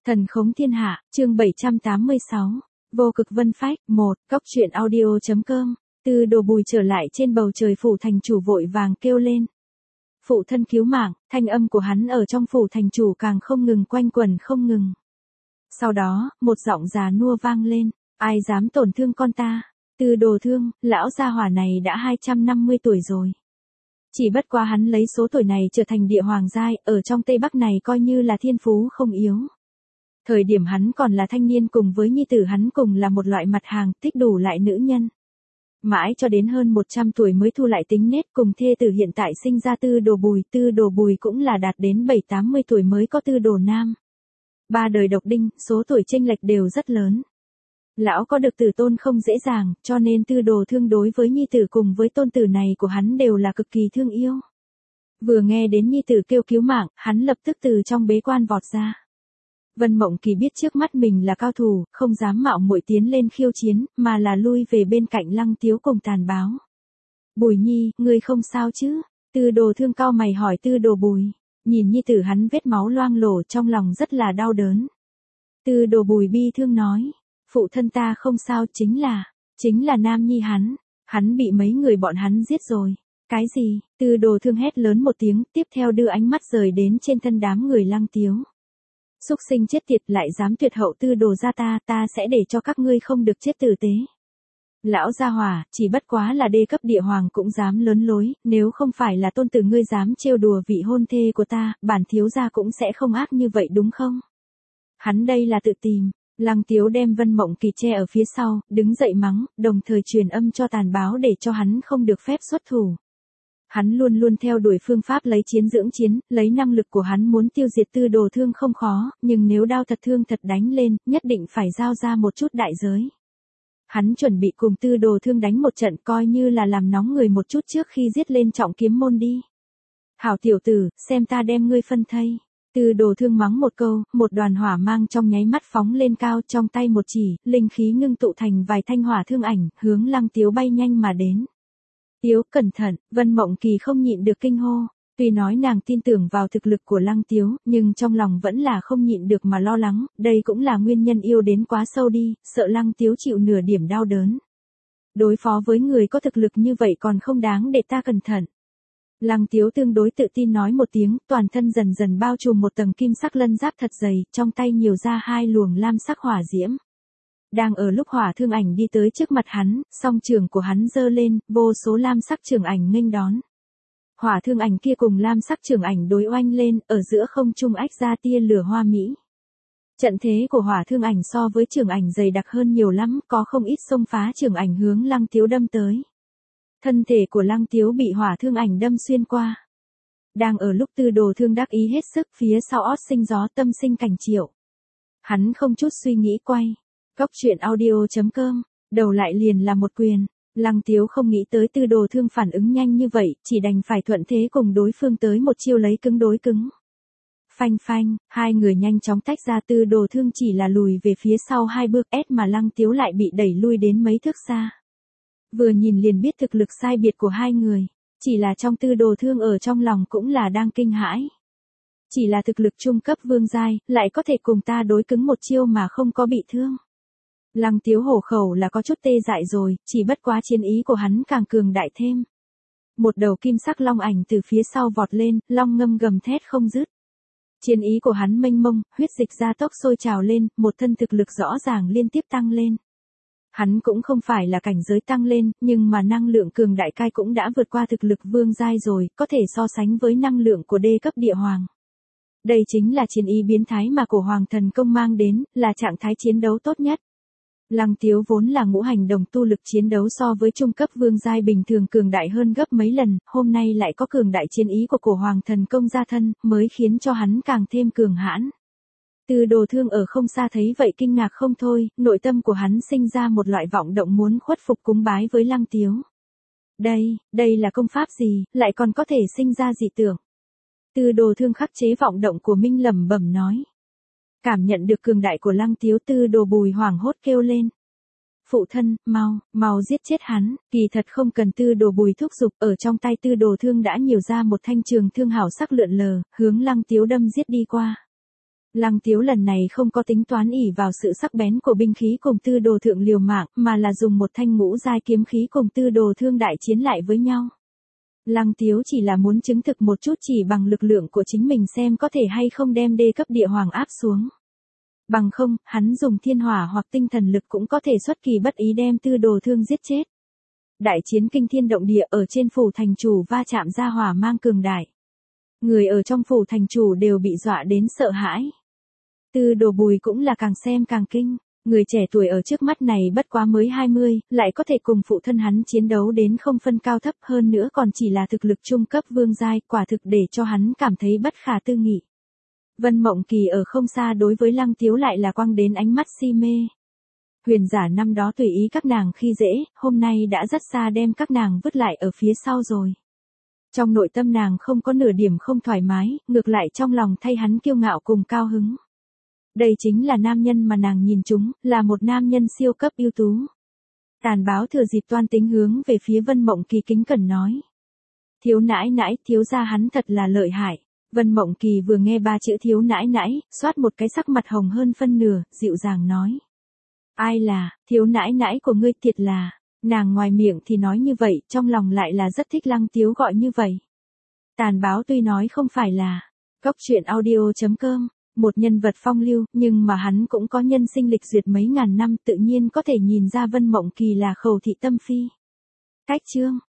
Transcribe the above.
Thần khống thiên hạ, chương 786. Vô cực vân phách, 1, cóc truyện audio.com. Tư Đồ Bùi trở lại trên bầu trời phủ thành chủ vội vàng kêu lên. Phụ thân cứu mạng, thanh âm của hắn ở trong phủ thành chủ càng không ngừng quanh quẩn không ngừng. Sau đó, một giọng già nua vang lên, ai dám tổn thương con ta? Tư Đồ Thương, lão gia hỏa này đã 250 tuổi rồi. Chỉ bất quá hắn lấy số tuổi này trở thành địa hoàng giai, ở trong Tây Bắc này coi như là thiên phú không yếu. Thời điểm hắn còn là thanh niên cùng với nhi tử hắn cùng là một loại mặt hàng, thích đủ lại nữ nhân. Mãi cho đến hơn 100 tuổi mới thu lại tính nết cùng thê tử hiện tại sinh ra Tư Đồ Bùi cũng là đạt đến 7-80 tuổi mới có Tư Đồ Nam. 3 đời độc đinh, số tuổi chênh lệch đều rất lớn. Lão có được tử tôn không dễ dàng, cho nên Tư Đồ Thương đối với nhi tử cùng với tôn tử này của hắn đều là cực kỳ thương yêu. Vừa nghe đến nhi tử kêu cứu mạng, hắn lập tức từ trong bế quan vọt ra. Vân Mộng Kỳ biết trước mắt mình là cao thủ, không dám mạo muội tiến lên khiêu chiến, mà là lui về bên cạnh Lăng Tiếu cùng Tàn Báo. Bùi nhi, ngươi không sao chứ? Tư Đồ Thương cau mày hỏi Tư Đồ Bùi. Nhìn nhi tử hắn vết máu loang lổ trong lòng rất là đau đớn. Tư Đồ Bùi bi thương nói, phụ thân ta không sao, chính là nam nhi hắn bị mấy người bọn hắn giết rồi. Cái gì? Tư Đồ Thương hét lớn một tiếng, tiếp theo đưa ánh mắt rời đến trên thân đám người Lăng Tiếu. Súc sinh chết tiệt, lại dám tuyệt hậu Tư Đồ gia ta sẽ để cho các ngươi không được chết tử tế. Lão gia hỏa, chỉ bất quá là đê cấp địa hoàng cũng dám lớn lối, nếu không phải là tôn tử ngươi dám trêu đùa vị hôn thê của ta, bản thiếu gia cũng sẽ không ác như vậy đúng không? Hắn đây là tự tìm. Lăng Tiếu đem Vân Mộng Kỳ che ở phía sau, đứng dậy mắng, đồng thời truyền âm cho Tàn Báo để cho hắn không được phép xuất thủ. Hắn luôn luôn theo đuổi phương pháp lấy chiến dưỡng chiến, lấy năng lực của hắn muốn tiêu diệt Tư Đồ Thương không khó, nhưng nếu đao thật thương thật đánh lên, nhất định phải giao ra một chút đại giới. Hắn chuẩn bị cùng Tư Đồ Thương đánh một trận coi như là làm nóng người một chút trước khi giết lên Trọng Kiếm môn đi. Hảo tiểu tử, xem ta đem ngươi phân thây. Tư Đồ Thương mắng một câu, một đoàn hỏa mang trong nháy mắt phóng lên cao, trong tay một chỉ, linh khí ngưng tụ thành vài thanh hỏa thương ảnh, hướng Lăng Tiếu bay nhanh mà đến. Tiếu, cẩn thận, Vân Mộng Kỳ không nhịn được kinh hô. Tuy nói nàng tin tưởng vào thực lực của Lăng Tiếu, nhưng trong lòng vẫn là không nhịn được mà lo lắng, đây cũng là nguyên nhân yêu đến quá sâu đi, sợ Lăng Tiếu chịu nửa điểm đau đớn. Đối phó với người có thực lực như vậy còn không đáng để ta cẩn thận. Lăng Tiếu tương đối tự tin nói một tiếng, toàn thân dần dần bao trùm một tầng kim sắc lân giáp thật dày, trong tay nhiều ra 2 luồng lam sắc hỏa diễm. Đang ở lúc hỏa thương ảnh đi tới trước mặt hắn, song trường của hắn giơ lên, vô số lam sắc trường ảnh nghênh đón. Hỏa thương ảnh kia cùng lam sắc trường ảnh đối oanh lên, ở giữa không trung ách ra tia lửa hoa mỹ. Trận thế của hỏa thương ảnh so với trường ảnh dày đặc hơn nhiều lắm, có không ít xông phá trường ảnh hướng Lăng Tiếu đâm tới. Thân thể của Lăng Tiếu bị hỏa thương ảnh đâm xuyên qua. Đang ở lúc Tư Đồ Thương đắc ý hết sức, phía sau ót sinh gió tâm sinh cảnh triệu. Hắn không chút suy nghĩ quay. Cóc truyện audio.com, đầu lại liền là một quyền. Lăng Tiếu không nghĩ tới Tư Đồ Thương phản ứng nhanh như vậy, chỉ đành phải thuận thế cùng đối phương tới một chiêu lấy cứng đối cứng. Phanh phanh, hai người nhanh chóng tách ra, Tư Đồ Thương chỉ là lùi về phía sau 2 bước mà Lăng Tiếu lại bị đẩy lui đến mấy thước xa. Vừa nhìn liền biết thực lực sai biệt của hai người, chỉ là trong Tư Đồ Thương ở trong lòng cũng là đang kinh hãi. Chỉ là thực lực trung cấp vương giai, lại có thể cùng ta đối cứng một chiêu mà không có bị thương. Lăng Tiếu hổ khẩu là có chút tê dại rồi, chỉ bất quá chiến ý của hắn càng cường đại thêm. Một đầu kim sắc long ảnh từ phía sau vọt lên, long ngâm gầm thét không dứt. Chiến ý của hắn mênh mông, huyết dịch gia tốc sôi trào lên, một thân thực lực rõ ràng liên tiếp tăng lên. Hắn cũng không phải là cảnh giới tăng lên, nhưng mà năng lượng cường đại cai cũng đã vượt qua thực lực vương giai rồi, có thể so sánh với năng lượng của đê cấp địa hoàng. Đây chính là chiến ý biến thái mà cổ hoàng thần công mang đến, là trạng thái chiến đấu tốt nhất. Lăng Tiếu vốn là ngũ hành đồng tu, lực chiến đấu so với trung cấp vương giai bình thường cường đại hơn gấp mấy lần, hôm nay lại có cường đại chiến ý của cổ hoàng thần công gia thân, mới khiến cho hắn càng thêm cường hãn. Tư Đồ Thương ở không xa thấy vậy kinh ngạc không thôi, nội tâm của hắn sinh ra một loại vọng động muốn khuất phục cúng bái với Lăng Tiếu. Đây là công pháp gì, lại còn có thể sinh ra dị tưởng. Tư Đồ Thương khắc chế vọng động của mình lẩm bẩm nói. Cảm nhận được cường đại của Lăng Tiếu, Tư Đồ Bùi hoảng hốt kêu lên. Phụ thân, mau giết chết hắn. Kỳ thật không cần Tư Đồ Bùi thúc giục, ở trong tay Tư Đồ Thương đã nhiều ra một thanh trường thương hảo sắc lượn lờ, hướng Lăng Tiếu đâm giết đi qua. Lăng Tiếu lần này không có tính toán ỷ vào sự sắc bén của binh khí cùng Tư Đồ thượng liều mạng, mà là dùng một thanh ngũ giai kiếm khí cùng Tư Đồ thương đại chiến lại với nhau. Lăng Tiếu chỉ là muốn chứng thực một chút chỉ bằng lực lượng của chính mình xem có thể hay không đem đê cấp địa hoàng áp xuống. Bằng không, hắn dùng thiên hỏa hoặc tinh thần lực cũng có thể xuất kỳ bất ý đem Tư Đồ thương giết chết. Đại chiến kinh thiên động địa ở trên phủ thành chủ va chạm ra hỏa mang cường đại. Người ở trong phủ thành chủ đều bị dọa đến sợ hãi. Tư Đồ Bùi cũng là càng xem càng kinh. Người trẻ tuổi ở trước mắt này bất quá mới 20, lại có thể cùng phụ thân hắn chiến đấu đến không phân cao thấp, hơn nữa còn chỉ là thực lực trung cấp vương giai, quả thực để cho hắn cảm thấy bất khả tư nghị. Vân Mộng Kỳ ở không xa đối với Lăng Tiếu lại là quăng đến ánh mắt si mê. Huyền giả năm đó tùy ý các nàng khi dễ, hôm nay đã rất xa đem các nàng vứt lại ở phía sau rồi. Trong nội tâm nàng không có nửa điểm không thoải mái, ngược lại trong lòng thay hắn kiêu ngạo cùng cao hứng. Đây chính là nam nhân mà nàng nhìn chúng, là một nam nhân siêu cấp ưu tú. Tàn báo thừa dịp toan tính hướng về phía Vân Mộng Kỳ kính cẩn nói. Thiếu nãi nãi, thiếu gia hắn thật là lợi hại. Vân Mộng Kỳ vừa nghe ba chữ thiếu nãi nãi, xoát một cái sắc mặt hồng hơn phân nửa, dịu dàng nói. Ai là, thiếu nãi nãi của ngươi thiệt là, nàng ngoài miệng thì nói như vậy, trong lòng lại là rất thích Lăng Tiếu gọi như vậy. Tàn báo tuy nói không phải là, cóc truyện audio.com. Một nhân vật phong lưu, nhưng mà hắn cũng có nhân sinh lịch duyệt mấy ngàn năm, tự nhiên có thể nhìn ra Vân Mộng Kỳ là khẩu thị tâm phi. Cách chương